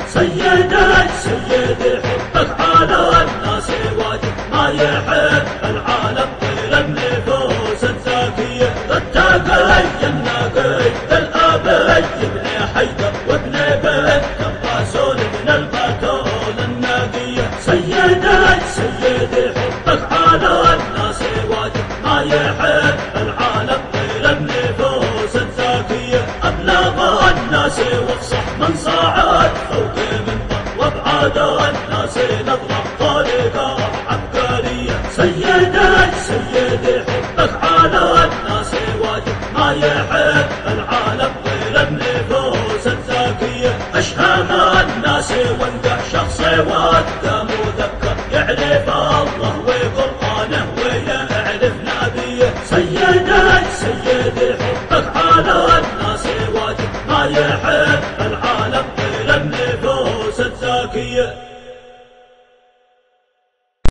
سيدي حبك على الناس واجب، ما يحب العالم غير النفوس الزاكية. التقي النقي الأبي ابن حيدر وابن بنت الرسول من البتول النقية. سيدي حبك على الناس واجب، ما يحب العالم غير النفوس الزاكية. أبلغ الناس وافصح من صعد فوق منبر، وابعد الناس نظرة طريقة عبقرية. سيدي حبك على الناس واجب، ما يحب العالم غير النفوس الزاكية. أشهم الناس وانقع شخص وده مذكر، يعرف الله وقرآنه ويعرف نبيه. سيدي حبك على الناس واجب، ما يحب العالم غير النفوس الزاكية.